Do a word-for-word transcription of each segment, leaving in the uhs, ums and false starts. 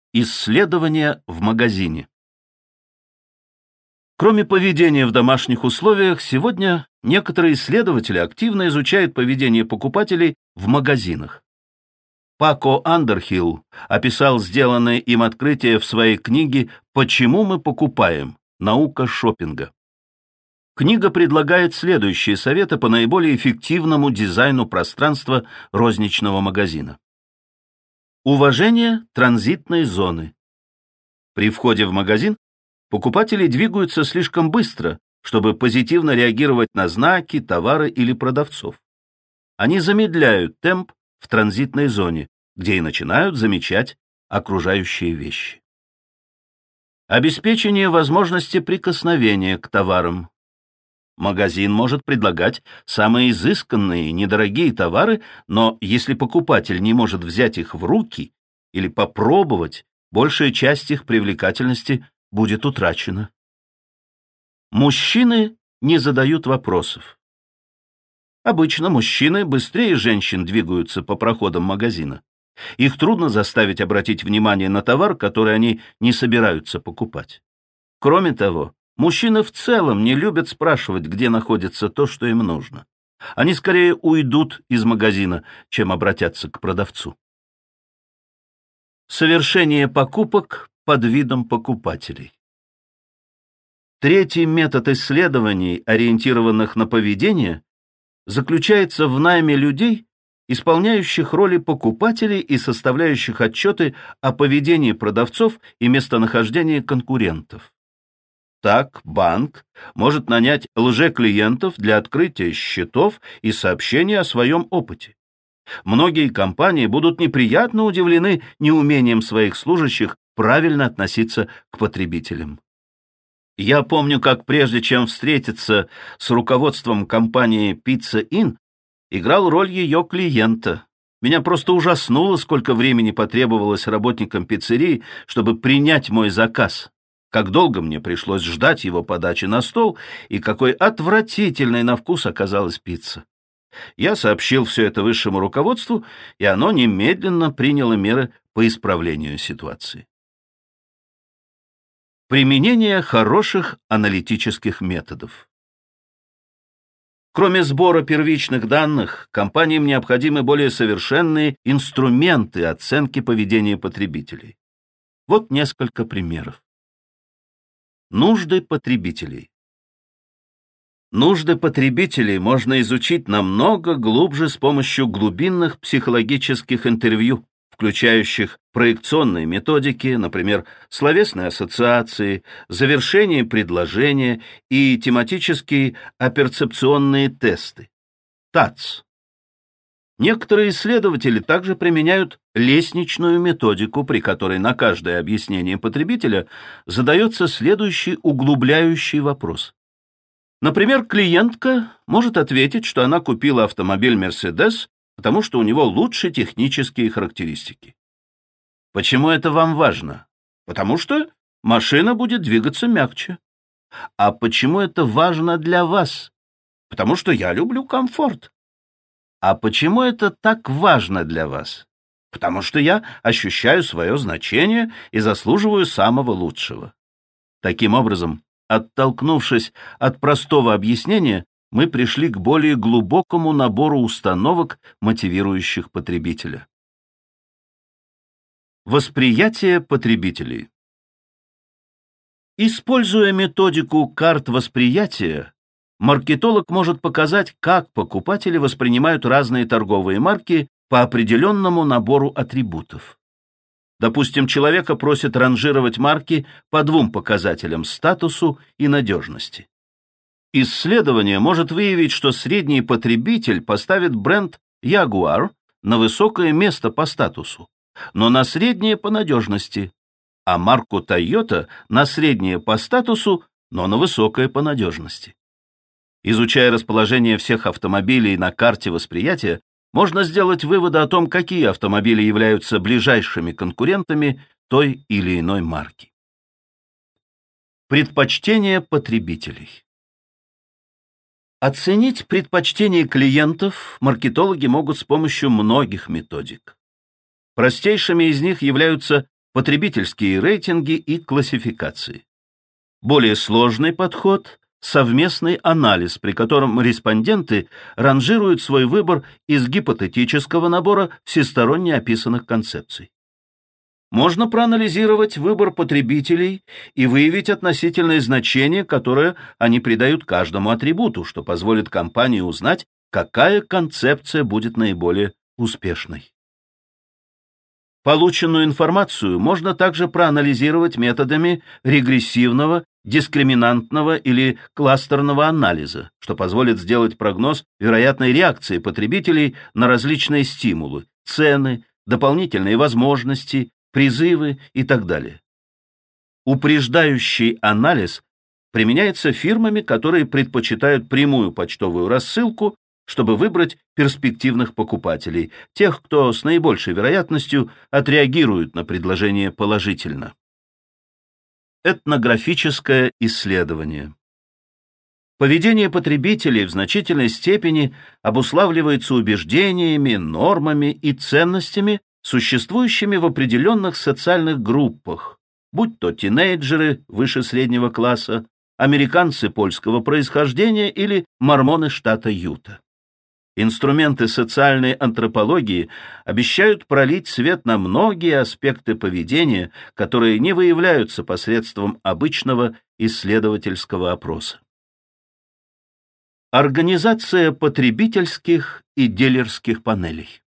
Исследования в магазине. Кроме поведения в домашних условиях, сегодня некоторые исследователи активно изучают поведение покупателей в магазинах. Пако Андерхилл описал сделанное им открытие в своей книге «Почему мы покупаем. Наука шопинга». Книга предлагает следующие советы по наиболее эффективному дизайну пространства розничного магазина. Уважение транзитной зоны. При входе в магазин покупатели двигаются слишком быстро, чтобы позитивно реагировать на знаки, товары или продавцов. Они замедляют темп в транзитной зоне, где и начинают замечать окружающие вещи. Обеспечение возможности прикосновения к товарам. Магазин может предлагать самые изысканные, недорогие товары, но если покупатель не может взять их в руки или попробовать, большая часть их привлекательности будет утрачена. Мужчины не задают вопросов. Обычно мужчины быстрее женщин двигаются по проходам магазина. Их трудно заставить обратить внимание на товар, который они не собираются покупать. Кроме того, мужчины в целом не любят спрашивать, где находится то, что им нужно. Они скорее уйдут из магазина, чем обратятся к продавцу. Совершение покупок под видом покупателей. Третий метод исследований, ориентированных на поведение, заключается в найме людей, исполняющих роли покупателей и составляющих отчеты о поведении продавцов и местонахождении конкурентов. Так, банк может нанять лже-клиентов для открытия счетов и сообщения о своем опыте. Многие компании будут неприятно удивлены неумением своих служащих правильно относиться к потребителям. Я помню, как прежде чем встретиться с руководством компании Pizza Inn, играл роль ее клиента. Меня просто ужаснуло, сколько времени потребовалось работникам пиццерии, чтобы принять мой заказ. Как долго мне пришлось ждать его подачи на стол, и какой отвратительной на вкус оказалась пицца. Я сообщил все это высшему руководству, и оно немедленно приняло меры по исправлению ситуации. Применение хороших аналитических методов. Кроме сбора первичных данных, компаниям необходимы более совершенные инструменты оценки поведения потребителей. Вот несколько примеров. Нужды потребителей. Нужды потребителей можно изучить намного глубже с помощью глубинных психологических интервью, включающих проекционные методики, например, словесные ассоциации, завершение предложения и тематические аперцепционные тесты, ТАЦ. Некоторые исследователи также применяют лестничную методику, при которой на каждое объяснение потребителя задается следующий углубляющий вопрос. Например, клиентка может ответить, что она купила автомобиль Mercedes, потому что у него лучшие технические характеристики. Почему это вам важно? Потому что машина будет двигаться мягче. А почему это важно для вас? Потому что я люблю комфорт. А почему это так важно для вас? Потому что я ощущаю свое значение и заслуживаю самого лучшего. Таким образом, оттолкнувшись от простого объяснения, мы пришли к более глубокому набору установок, мотивирующих потребителя. Восприятие потребителей. Используя методику карт восприятия, маркетолог может показать, как покупатели воспринимают разные торговые марки по определенному набору атрибутов. Допустим, человека просят ранжировать марки по двум показателям – статусу и надежности. Исследование может выявить, что средний потребитель поставит бренд Jaguar на высокое место по статусу, но на среднее по надежности, а марку Toyota на среднее по статусу, но на высокое по надежности. Изучая расположение всех автомобилей на карте восприятия, можно сделать выводы о том, какие автомобили являются ближайшими конкурентами той или иной марки. Предпочтения потребителей. Оценить предпочтения клиентов маркетологи могут с помощью многих методик. Простейшими из них являются потребительские рейтинги и классификации. Более сложный подход – совместный анализ, при котором респонденты ранжируют свой выбор из гипотетического набора всесторонне описанных концепций. Можно проанализировать выбор потребителей и выявить относительное значение, которое они придают каждому атрибуту, что позволит компании узнать, какая концепция будет наиболее успешной. Полученную информацию можно также проанализировать методами регрессивного, дискриминантного или кластерного анализа, что позволит сделать прогноз вероятной реакции потребителей на различные стимулы, цены, дополнительные возможности, призывы и так далее. Упреждающий анализ применяется фирмами, которые предпочитают прямую почтовую рассылку, чтобы выбрать перспективных покупателей, тех, кто с наибольшей вероятностью отреагирует на предложение положительно. Этнографическое исследование. Поведение потребителей в значительной степени обуславливается убеждениями, нормами и ценностями, существующими в определенных социальных группах, будь то тинейджеры выше среднего класса, американцы польского происхождения или мормоны штата Юта. Инструменты социальной антропологии обещают пролить свет на многие аспекты поведения, которые не выявляются посредством обычного исследовательского опроса. Организация потребительских и дилерских панелей.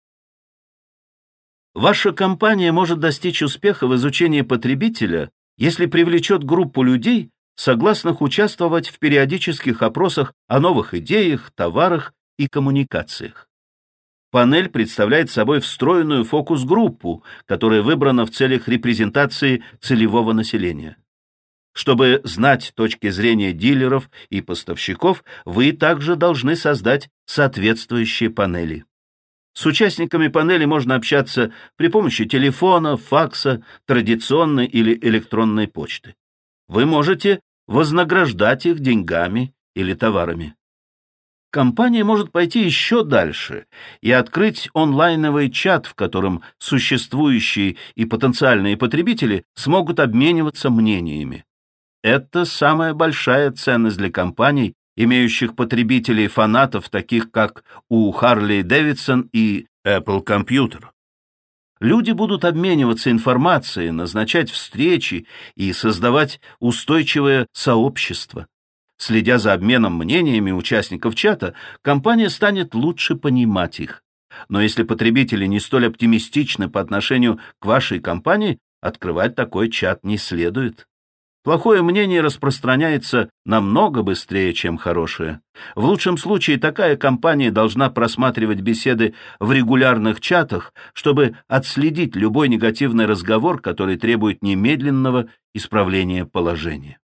Ваша компания может достичь успеха в изучении потребителя, если привлечет группу людей, согласных участвовать в периодических опросах о новых идеях, товарах и коммуникациях. Панель представляет собой встроенную фокус-группу, которая выбрана в целях репрезентации целевого населения. Чтобы знать точки зрения дилеров и поставщиков, вы также должны создать соответствующие панели. С участниками панели можно общаться при помощи телефона, факса, традиционной или электронной почты. Вы можете вознаграждать их деньгами или товарами. Компания может пойти еще дальше и открыть онлайновый чат, в котором существующие и потенциальные потребители смогут обмениваться мнениями. Это самая большая ценность для компаний, имеющих потребителей-фанатов, таких как у Harley Davidson и Apple Computer. Люди будут обмениваться информацией, назначать встречи и создавать устойчивое сообщество. Следя за обменом мнениями участников чата, компания станет лучше понимать их. Но если потребители не столь оптимистичны по отношению к вашей компании, открывать такой чат не следует. Плохое мнение распространяется намного быстрее, чем хорошее. В лучшем случае такая компания должна просматривать беседы в регулярных чатах, чтобы отследить любой негативный разговор, который требует немедленного исправления положения.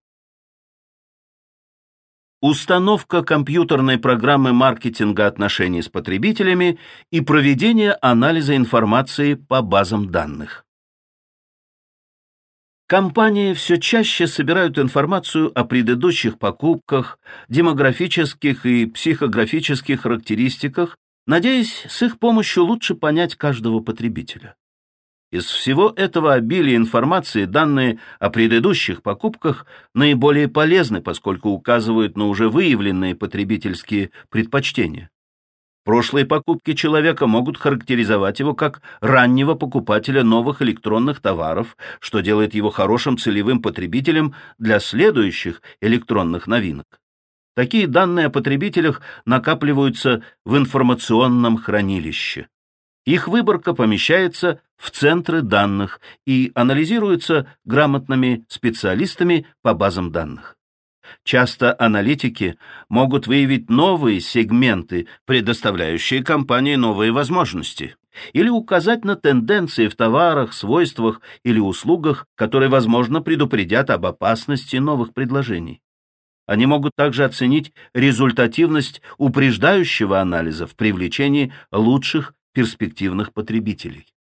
Установка компьютерной программы маркетинга отношений с потребителями и проведение анализа информации по базам данных. Компании все чаще собирают информацию о предыдущих покупках, демографических и психографических характеристиках, надеясь с их помощью лучше понять каждого потребителя. Из всего этого обилия информации данные о предыдущих покупках наиболее полезны, поскольку указывают на уже выявленные потребительские предпочтения. Прошлые покупки человека могут характеризовать его как раннего покупателя новых электронных товаров, что делает его хорошим целевым потребителем для следующих электронных новинок. Такие данные о потребителях накапливаются в информационном хранилище. Их выборка помещается в центры данных и анализируется грамотными специалистами по базам данных. Часто аналитики могут выявить новые сегменты, предоставляющие компании новые возможности, или указать на тенденции в товарах, свойствах или услугах, которые, возможно, предупредят об опасности новых предложений. Они могут также оценить результативность упреждающего анализа в привлечении лучших перспективных потребителей.